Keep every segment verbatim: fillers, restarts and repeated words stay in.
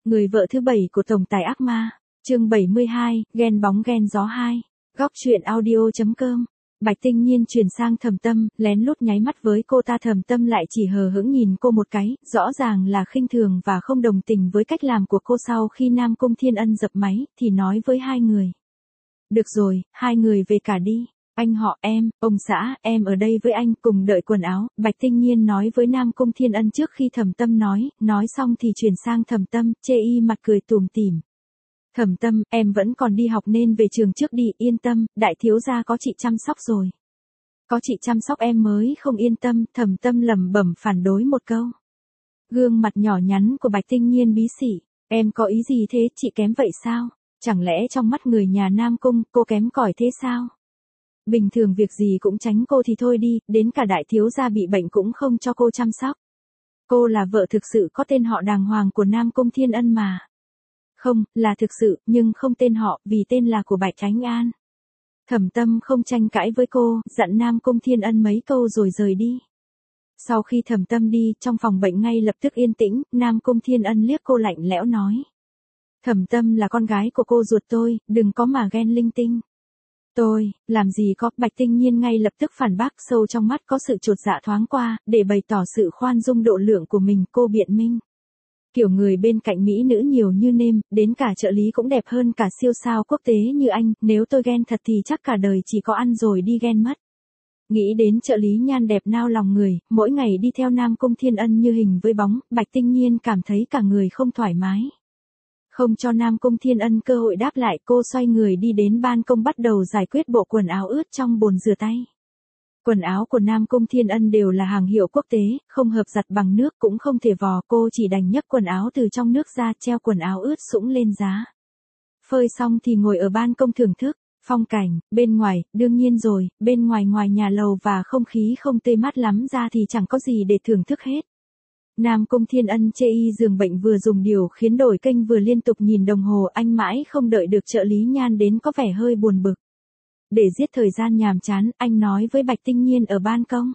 Người vợ thứ bảy của tổng tài ác ma, chương bảy mươi hai, ghen bóng ghen gió hai. Góc truyện audio.com. Bạch Tinh Nhiên chuyển sang Thẩm Tâm, lén lút nháy mắt với cô ta. Thẩm Tâm lại chỉ hờ hững nhìn cô một cái, rõ ràng là khinh thường và không đồng tình với cách làm của cô. Sau khi Nam Cung Thiên Ân dập máy, thì nói với hai người. Được rồi, hai người về cả đi. Anh họ, em, ông xã, em ở đây với anh, cùng đợi quần áo. Bạch Tinh Nhiên nói với Nam Cung Thiên Ân trước khi Thẩm Tâm nói, nói xong thì chuyển sang Thẩm Tâm, chê y mặt cười tủm tỉm. Thẩm Tâm, em vẫn còn đi học nên về trường trước đi, yên tâm, đại thiếu gia có chị chăm sóc rồi. Có chị chăm sóc em mới không yên tâm. Thẩm Tâm lẩm bẩm phản đối một câu. Gương mặt nhỏ nhắn của Bạch Tinh Nhiên bí xỉ, em có ý gì thế, chị kém vậy sao? Chẳng lẽ trong mắt người nhà Nam Cung, cô kém cỏi thế sao? Bình thường việc gì cũng tránh cô thì thôi đi, đến cả đại thiếu gia bị bệnh cũng không cho cô chăm sóc. Cô là vợ thực sự có tên họ đàng hoàng của Nam Cung Thiên Ân mà. Không, là thực sự, nhưng không tên họ, vì tên là của Bạch Khánh An. Thẩm Tâm không tranh cãi với cô, dặn Nam Cung Thiên Ân mấy câu rồi rời đi. Sau khi Thẩm Tâm đi, trong phòng bệnh ngay lập tức yên tĩnh. Nam Cung Thiên Ân liếc cô lạnh lẽo nói. Thẩm Tâm là con gái của cô ruột tôi, đừng có mà ghen linh tinh. Tôi, làm gì có. Bạch Tinh Nhiên ngay lập tức phản bác, sâu trong mắt có sự chột dạ thoáng qua, để bày tỏ sự khoan dung độ lượng của mình. Cô biện minh. Kiểu người bên cạnh mỹ nữ nhiều như nêm, đến cả trợ lý cũng đẹp hơn cả siêu sao quốc tế như anh, nếu tôi ghen thật thì chắc cả đời chỉ có ăn rồi đi ghen mất. Nghĩ đến trợ lý nhan đẹp nao lòng người, mỗi ngày đi theo Nam Cung Thiên Ân như hình với bóng, Bạch Tinh Nhiên cảm thấy cả người không thoải mái. Không cho Nam Cung Thiên Ân cơ hội đáp lại, cô xoay người đi đến ban công bắt đầu giải quyết bộ quần áo ướt trong bồn rửa tay. Quần áo của Nam Cung Thiên Ân đều là hàng hiệu quốc tế, không hợp giặt bằng nước cũng không thể vò, cô chỉ đành nhấc quần áo từ trong nước ra, treo quần áo ướt sũng lên giá. Phơi xong thì ngồi ở ban công thưởng thức phong cảnh, bên ngoài, đương nhiên rồi, bên ngoài ngoài nhà lầu và không khí không tươi mát lắm ra thì chẳng có gì để thưởng thức hết. Nam Cung Thiên Ân chê y giường bệnh vừa dùng điều khiến đổi kênh vừa liên tục nhìn đồng hồ, anh mãi không đợi được trợ lý nhan đến có vẻ hơi buồn bực. Để giết thời gian nhàm chán, anh nói với Bạch Tinh Nhiên ở ban công.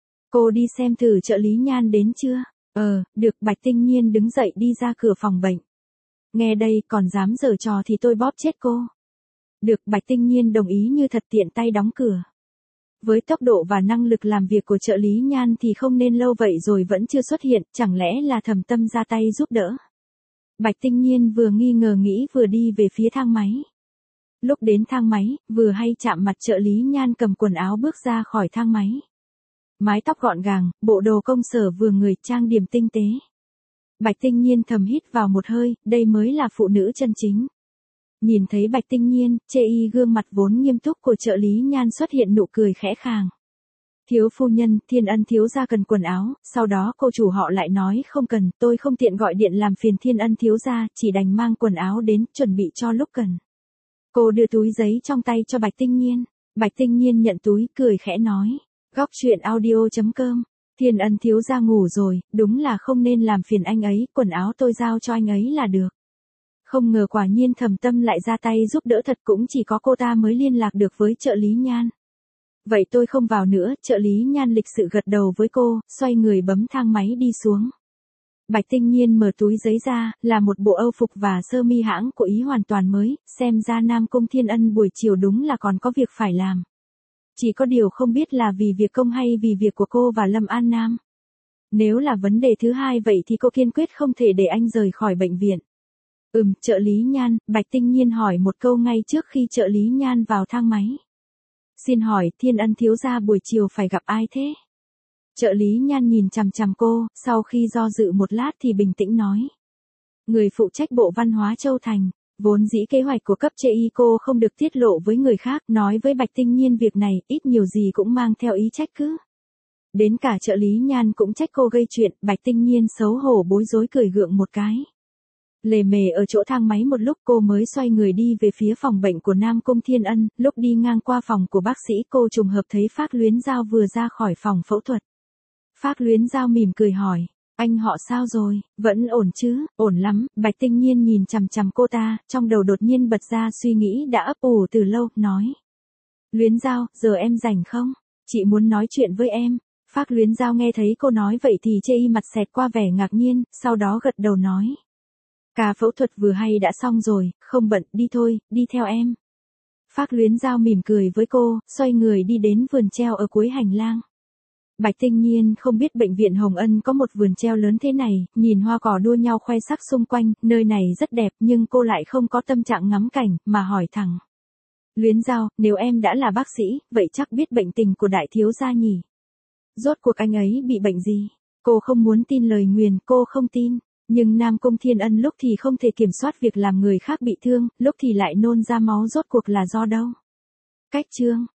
Cô đi xem thử trợ lý nhan đến chưa? Ờ, được. Bạch Tinh Nhiên đứng dậy đi ra cửa phòng bệnh. Nghe đây, còn dám giở trò thì tôi bóp chết cô. Được. Bạch Tinh Nhiên đồng ý như thật, tiện tay đóng cửa. Với tốc độ và năng lực làm việc của trợ lý nhan thì không nên lâu vậy rồi vẫn chưa xuất hiện, chẳng lẽ là Thẩm Tâm ra tay giúp đỡ. Bạch Tinh Nhiên vừa nghi ngờ nghĩ vừa đi về phía thang máy. Lúc đến thang máy, vừa hay chạm mặt trợ lý nhan cầm quần áo bước ra khỏi thang máy. Mái tóc gọn gàng, bộ đồ công sở vừa người, trang điểm tinh tế. Bạch Tinh Nhiên thầm hít vào một hơi, đây mới là phụ nữ chân chính. Nhìn thấy Bạch Tinh Nhiên, chê y gương mặt vốn nghiêm túc của trợ lý nhan xuất hiện nụ cười khẽ khàng. Thiếu phu nhân, Thiên Ân thiếu gia cần quần áo, sau đó cô chủ họ lại nói không cần, tôi không tiện gọi điện làm phiền Thiên Ân thiếu gia, chỉ đành mang quần áo đến, chuẩn bị cho lúc cần. Cô đưa túi giấy trong tay cho Bạch Tinh Nhiên. Bạch Tinh Nhiên nhận túi, cười khẽ nói. Góc truyện audio.com. Thiên Ân thiếu gia ngủ rồi, đúng là không nên làm phiền anh ấy, quần áo tôi giao cho anh ấy là được. Không ngờ quả nhiên Thẩm Tâm lại ra tay giúp đỡ thật, cũng chỉ có cô ta mới liên lạc được với trợ lý nhan. Vậy tôi không vào nữa. Trợ lý nhan lịch sự gật đầu với cô, xoay người bấm thang máy đi xuống. Bạch Tinh Nhiên mở túi giấy ra, là một bộ âu phục và sơ mi hãng của Ý hoàn toàn mới, xem ra Nam Cung Thiên Ân buổi chiều đúng là còn có việc phải làm. Chỉ có điều không biết là vì việc công hay vì việc của cô và Lâm An Nam. Nếu là vấn đề thứ hai vậy thì cô kiên quyết không thể để anh rời khỏi bệnh viện. Ừm, trợ lý nhan, Bạch Tinh Nhiên hỏi một câu ngay trước khi trợ lý nhan vào thang máy. Xin hỏi, Thiên Ân thiếu gia buổi chiều phải gặp ai thế? Trợ lý nhan nhìn chằm chằm cô, sau khi do dự một lát thì bình tĩnh nói. Người phụ trách bộ văn hóa Châu Thành, vốn dĩ kế hoạch của cấp chê y cô không được tiết lộ với người khác, nói với Bạch Tinh Nhiên việc này, ít nhiều gì cũng mang theo ý trách cứ. Đến cả trợ lý nhan cũng trách cô gây chuyện, Bạch Tinh Nhiên xấu hổ bối rối cười gượng một cái. Lề mề ở chỗ thang máy một lúc cô mới xoay người đi về phía phòng bệnh của Nam Cung Thiên Ân, lúc đi ngang qua phòng của bác sĩ cô trùng hợp thấy Phác Luyến Giao vừa ra khỏi phòng phẫu thuật. Phác Luyến Giao mỉm cười hỏi, anh họ sao rồi, vẫn ổn chứ? Ổn lắm. Bạch Tinh Nhiên nhìn chằm chằm cô ta, trong đầu đột nhiên bật ra suy nghĩ đã ấp ủ từ lâu, nói. Luyến Giao, giờ em rảnh không? Chị muốn nói chuyện với em. Phác Luyến Giao nghe thấy cô nói vậy thì chê y mặt xẹt qua vẻ ngạc nhiên, sau đó gật đầu nói. Ca phẫu thuật vừa hay đã xong rồi, không bận, đi thôi, đi theo em. Phác Luyến Giao mỉm cười với cô, xoay người đi đến vườn treo ở cuối hành lang. Bạch Tinh Nhiên không biết bệnh viện Hồng Ân có một vườn treo lớn thế này, nhìn hoa cỏ đua nhau khoe sắc xung quanh, nơi này rất đẹp nhưng cô lại không có tâm trạng ngắm cảnh, mà hỏi thẳng. Luyến Giao, nếu em đã là bác sĩ, vậy chắc biết bệnh tình của đại thiếu gia nhỉ? Rốt cuộc anh ấy bị bệnh gì? Cô không muốn tin lời nguyền, cô không tin. Nhưng Nam Cung Thiên Ân lúc thì không thể kiểm soát việc làm người khác bị thương, lúc thì lại nôn ra máu, rốt cuộc là do đâu? Cách chương